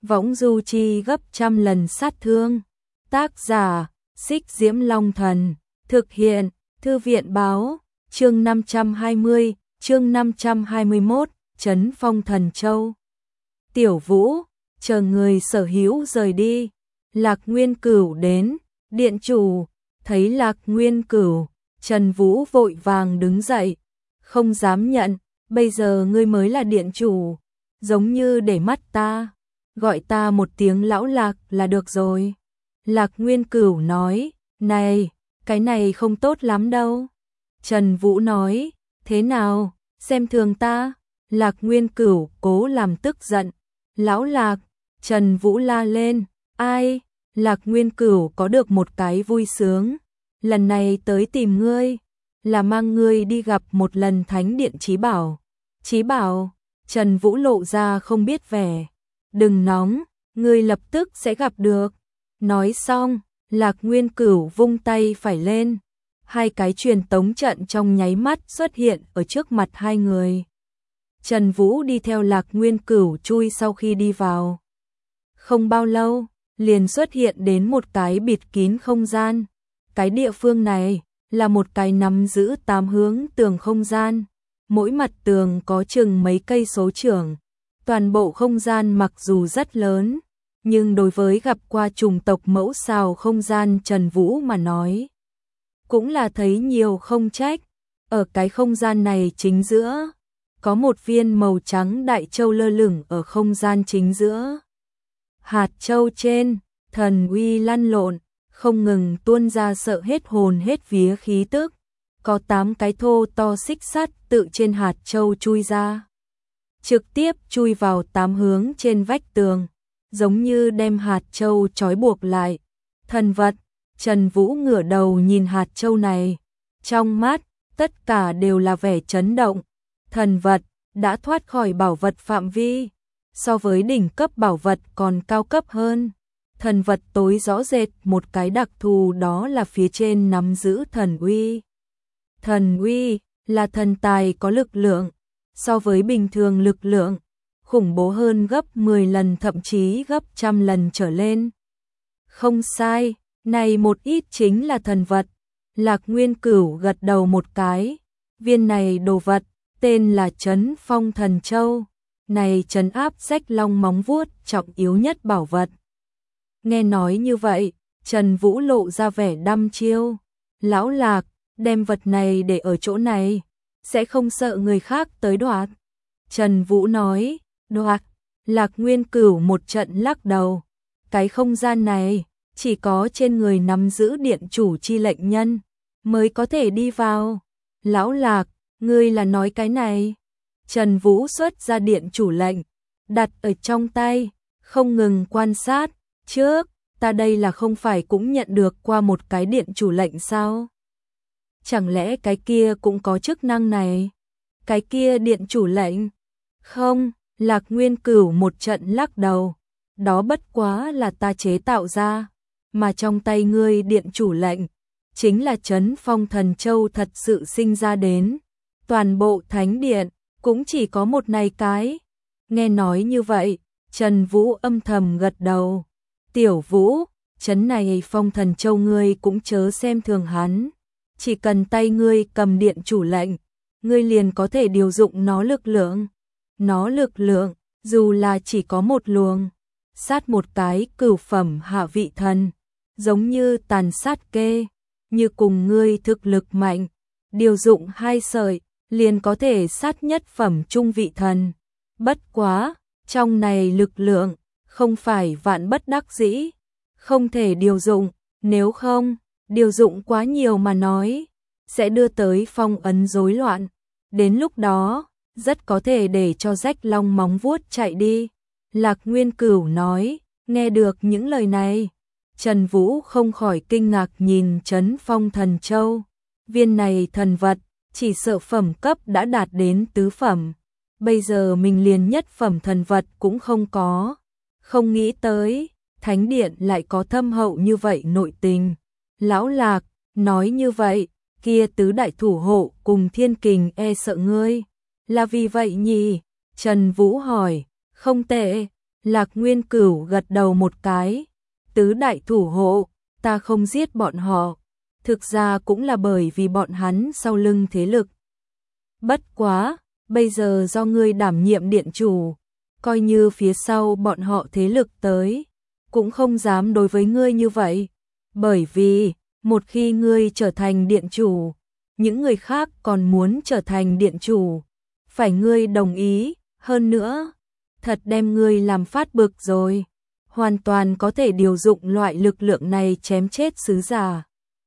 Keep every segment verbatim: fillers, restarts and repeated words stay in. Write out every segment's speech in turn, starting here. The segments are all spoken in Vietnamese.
võng du chi gấp trăm lần sát thương. Tác giả, Xích Diễm Long Thần. Thực hiện, Thư viện báo, chương năm trăm hai mươi, chương năm trăm hai mươi mốt, Trấn Phong Thần Châu. Tiểu Vũ, chờ người sở hữu rời đi. Lạc Nguyên Cửu đến, điện chủ, thấy Lạc Nguyên Cửu, Trần Vũ vội vàng đứng dậy, không dám nhận, bây giờ ngươi mới là điện chủ, giống như để mắt ta, gọi ta một tiếng lão Lạc là được rồi. Lạc Nguyên Cửu nói, này, cái này không tốt lắm đâu. Trần Vũ nói, thế nào, xem thường ta. Lạc Nguyên Cửu cố làm tức giận, lão Lạc. Trần Vũ la lên, ai? Lạc Nguyên Cửu có được một cái vui sướng, lần này tới tìm ngươi, là mang ngươi đi gặp một lần Thánh Điện Chí Bảo. Chí Bảo? Trần Vũ lộ ra không biết vẻ, đừng nóng, ngươi lập tức sẽ gặp được. Nói xong, Lạc Nguyên Cửu vung tay phải lên, hai cái truyền tống trận trong nháy mắt xuất hiện ở trước mặt hai người. Trần Vũ đi theo Lạc Nguyên Cửu chui sau khi đi vào. Không bao lâu, liền xuất hiện đến một cái bịt kín không gian. Cái địa phương này là một cái nắm giữ tám hướng tường không gian. Mỗi mặt tường có chừng mấy cây số trưởng. Toàn bộ không gian mặc dù rất lớn, nhưng đối với gặp qua chủng tộc mẫu xào không gian Trần Vũ mà nói, cũng là thấy nhiều không trách. Ở cái không gian này chính giữa, có một viên màu trắng đại châu lơ lửng ở không gian chính giữa. Hạt châu trên, thần uy lăn lộn, không ngừng tuôn ra sợ hết hồn hết vía khí tức. Có tám cái thô to xích sắt tự trên hạt châu chui ra, trực tiếp chui vào tám hướng trên vách tường, giống như đem hạt châu trói buộc lại. Thần vật. Trần Vũ ngửa đầu nhìn hạt châu này, trong mắt tất cả đều là vẻ chấn động. Thần vật đã thoát khỏi bảo vật phạm vi, so với đỉnh cấp bảo vật còn cao cấp hơn. Thần vật tối rõ rệt một cái đặc thù, đó là phía trên nắm giữ thần uy. Thần uy là thần tài có lực lượng, so với bình thường lực lượng, khủng bố hơn gấp mười lần thậm chí gấp trăm lần trở lên. Không sai, này một ít chính là thần vật. Lạc Nguyên Cửu gật đầu một cái, viên này đồ vật, tên là Trấn Phong Thần Châu, này trấn áp rách long móng vuốt trọng yếu nhất bảo vật. Nghe nói như vậy, Trần Vũ lộ ra vẻ đăm chiêu, lão Lạc, đem vật này để ở chỗ này, sẽ không sợ người khác tới đoạt. Trần Vũ nói, đoạt. Lạc Nguyên Cửu một trận lắc đầu, cái không gian này chỉ có trên người nắm giữ điện chủ chi lệnh nhân mới có thể đi vào. Lão Lạc, ngươi là nói cái này? Trần Vũ xuất ra điện chủ lệnh, đặt ở trong tay, không ngừng quan sát. Trước, ta đây là không phải cũng nhận được qua một cái điện chủ lệnh sao? Chẳng lẽ cái kia cũng có chức năng này? Cái kia điện chủ lệnh? Không, Lạc Nguyên Cửu một trận lắc đầu, đó bất quá là ta chế tạo ra, mà trong tay ngươi điện chủ lệnh chính là Trấn Phong Thần Châu thật sự sinh ra đến. Toàn bộ thánh điện cũng chỉ có một này cái. Nghe nói như vậy, Trần Vũ âm thầm gật đầu. Tiểu Vũ, trấn này Phong Thần Châu ngươi cũng chớ xem thường hắn, chỉ cần tay ngươi cầm điện chủ lệnh, ngươi liền có thể điều dụng nó lực lượng. Nó lực lượng, dù là chỉ có một luồng, sát một cái cửu phẩm hạ vị thần, giống như tàn sát kê, như cùng ngươi thực lực mạnh, điều dụng hai sợi, liền có thể sát nhất phẩm trung vị thần. Bất quá, trong này lực lượng, không phải vạn bất đắc dĩ, không thể điều dụng, nếu không, điều dụng quá nhiều mà nói, sẽ đưa tới phong ấn rối loạn, đến lúc đó, rất có thể để cho rách long móng vuốt chạy đi. Lạc Nguyên Cửu nói, nghe được những lời này, Trần Vũ không khỏi kinh ngạc nhìn Trấn Phong Thần Châu. Viên này thần vật, chỉ sợ phẩm cấp đã đạt đến tứ phẩm. Bây giờ mình liền nhất phẩm thần vật cũng không có. Không nghĩ tới, Thánh Điện lại có thâm hậu như vậy nội tình. Lão Lạc, nói như vậy, kia tứ đại thủ hộ cùng thiên kình e sợ ngươi. Là vì vậy nhỉ? Trần Vũ hỏi, không tệ. Lạc Nguyên Cửu gật đầu một cái. Tứ đại thủ hộ, ta không giết bọn họ. Thực ra cũng là bởi vì bọn hắn sau lưng thế lực. Bất quá, bây giờ do ngươi đảm nhiệm điện chủ, coi như phía sau bọn họ thế lực tới, cũng không dám đối với ngươi như vậy. Bởi vì, một khi ngươi trở thành điện chủ, những người khác còn muốn trở thành điện chủ, phải ngươi đồng ý, hơn nữa, thật đem ngươi làm phát bực rồi, hoàn toàn có thể điều dụng loại lực lượng này chém chết sứ giả.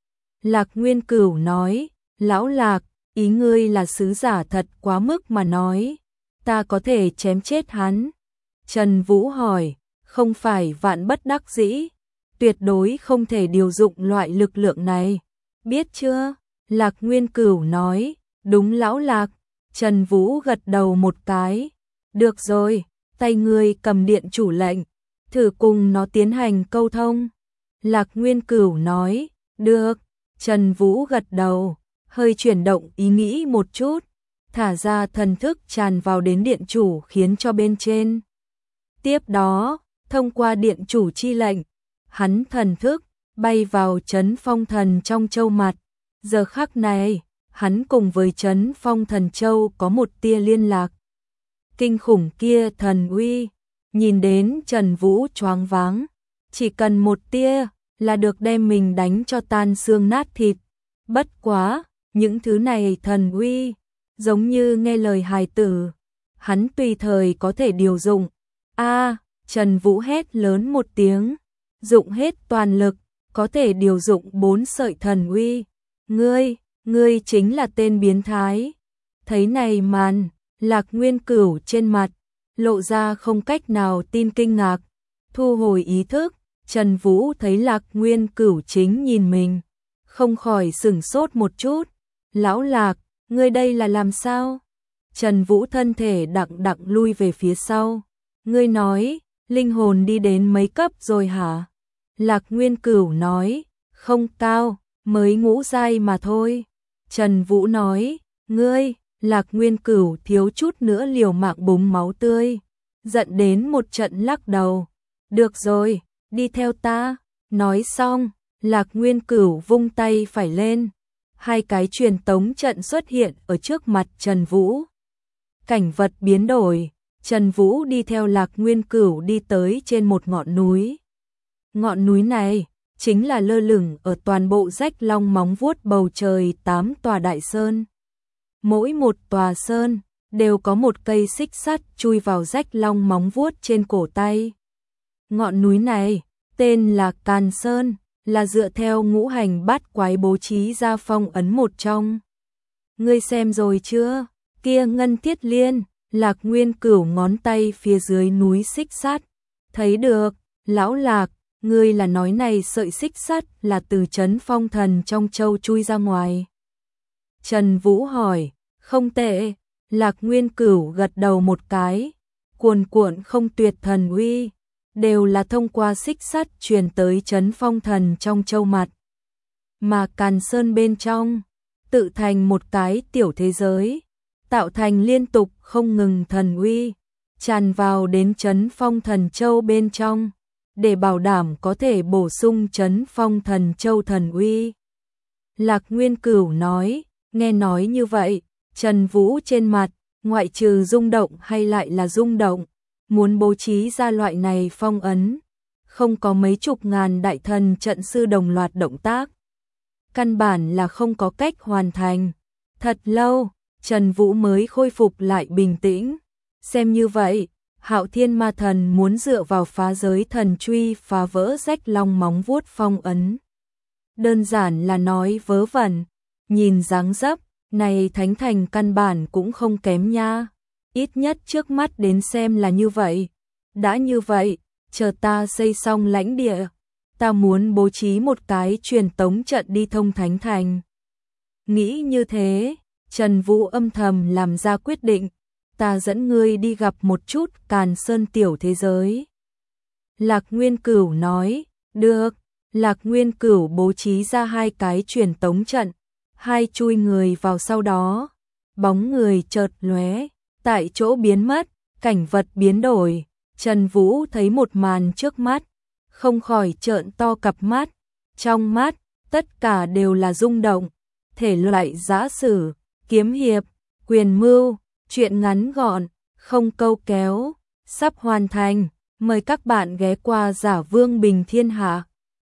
Lạc Nguyên Cửu nói, lão Lạc, ý ngươi là sứ giả thật quá mức mà nói, ta có thể chém chết hắn. Trần Vũ hỏi, không phải vạn bất đắc dĩ, tuyệt đối không thể điều dụng loại lực lượng này, biết chưa? Lạc Nguyên Cửu nói, đúng lão Lạc. Trần Vũ gật đầu một cái, được rồi, tay ngươi cầm điện chủ lệnh, thử cùng nó tiến hành câu thông. Lạc Nguyên Cửu nói, được. Trần Vũ gật đầu, hơi chuyển động ý nghĩ một chút, thả ra thần thức tràn vào đến điện chủ khiến cho bên trên. Tiếp đó, thông qua điện chủ chi lệnh, hắn thần thức bay vào Trấn Phong Thần trong châu mặt. Giờ khắc này, hắn cùng với Trấn Phong Thần Châu có một tia liên lạc. Kinh khủng kia thần uy, nhìn đến Trần Vũ choáng váng, chỉ cần một tia là được đem mình đánh cho tan xương nát thịt. Bất quá, những thứ này thần uy, giống như nghe lời hài tử, hắn tùy thời có thể điều dụng. A, Trần Vũ hét lớn một tiếng, dụng hết toàn lực, có thể điều dụng bốn sợi thần uy. Ngươi, ngươi chính là tên biến thái. Thấy này màn, Lạc Nguyên Cửu trên mặt lộ ra không cách nào tin kinh ngạc, thu hồi ý thức. Trần Vũ thấy Lạc Nguyên Cửu chính nhìn mình, không khỏi sửng sốt một chút. Lão Lạc, ngươi đây là làm sao? Trần Vũ thân thể đặng đặng lui về phía sau. Ngươi nói, linh hồn đi đến mấy cấp rồi hả? Lạc Nguyên Cửu nói, không cao, mới ngũ giai mà thôi. Trần Vũ nói, ngươi, Lạc Nguyên Cửu thiếu chút nữa liều mạng búng máu tươi, giận đến một trận lắc đầu. Được rồi, đi theo ta. Nói xong, Lạc Nguyên Cửu vung tay phải lên, hai cái truyền tống trận xuất hiện ở trước mặt Trần Vũ. Cảnh vật biến đổi, Trần Vũ đi theo Lạc Nguyên Cửu đi tới trên một ngọn núi. Ngọn núi này chính là lơ lửng ở toàn bộ rách long móng vuốt bầu trời tám tòa đại sơn. Mỗi một tòa sơn đều có một cây xích sắt chui vào rách long móng vuốt trên cổ tay. Ngọn núi này tên là Càn Sơn, là dựa theo ngũ hành bát quái bố trí ra phong ấn một trong. Ngươi xem rồi chưa? Kia Ngân Thiết Liên. Lạc Nguyên Cửu ngón tay phía dưới núi xích sắt. Thấy được, lão Lạc, ngươi là nói này sợi xích sắt là từ Trấn Phong Thần trong châu chui ra ngoài. Trần Vũ hỏi, không tệ. Lạc Nguyên Cửu gật đầu một cái, cuồn cuộn không tuyệt thần uy, đều là thông qua xích sắt truyền tới Trấn Phong Thần trong châu mặt. Mà Càn Sơn bên trong, tự thành một cái tiểu thế giới, tạo thành liên tục không ngừng thần uy, tràn vào đến Trấn Phong Thần Châu bên trong, để bảo đảm có thể bổ sung Trấn Phong Thần Châu thần uy. Lạc Nguyên Cửu nói, nghe nói như vậy, Trần Vũ trên mặt, ngoại trừ rung động hay lại là rung động, muốn bố trí ra loại này phong ấn, không có mấy chục ngàn đại thần trận sư đồng loạt động tác. Căn bản là không có cách hoàn thành. Thật lâu, Trần Vũ mới khôi phục lại bình tĩnh. Xem như vậy, Hạo Thiên Ma Thần muốn dựa vào phá giới thần truy phá vỡ rách long móng vuốt phong ấn. Đơn giản là nói vớ vẩn, nhìn dáng dấp, này thánh thành căn bản cũng không kém nha. Ít nhất trước mắt đến xem là như vậy. Đã như vậy, chờ ta xây xong lãnh địa, ta muốn bố trí một cái truyền tống trận đi thông thánh thành. Nghĩ như thế, Trần Vũ âm thầm làm ra quyết định, ta dẫn ngươi đi gặp một chút Càn Sơn tiểu thế giới. Lạc Nguyên Cửu nói, được. Lạc Nguyên Cửu bố trí ra hai cái truyền tống trận, hai chui người vào sau đó, bóng người chợt lóe, tại chỗ biến mất, cảnh vật biến đổi, Trần Vũ thấy một màn trước mắt, không khỏi trợn to cặp mắt, trong mắt, tất cả đều là rung động, thể loại giã sử, kiếm hiệp, quyền mưu, truyện ngắn gọn, không câu kéo, sắp hoàn thành, mời các bạn ghé qua Giả Vương Bình Thiên Hạ.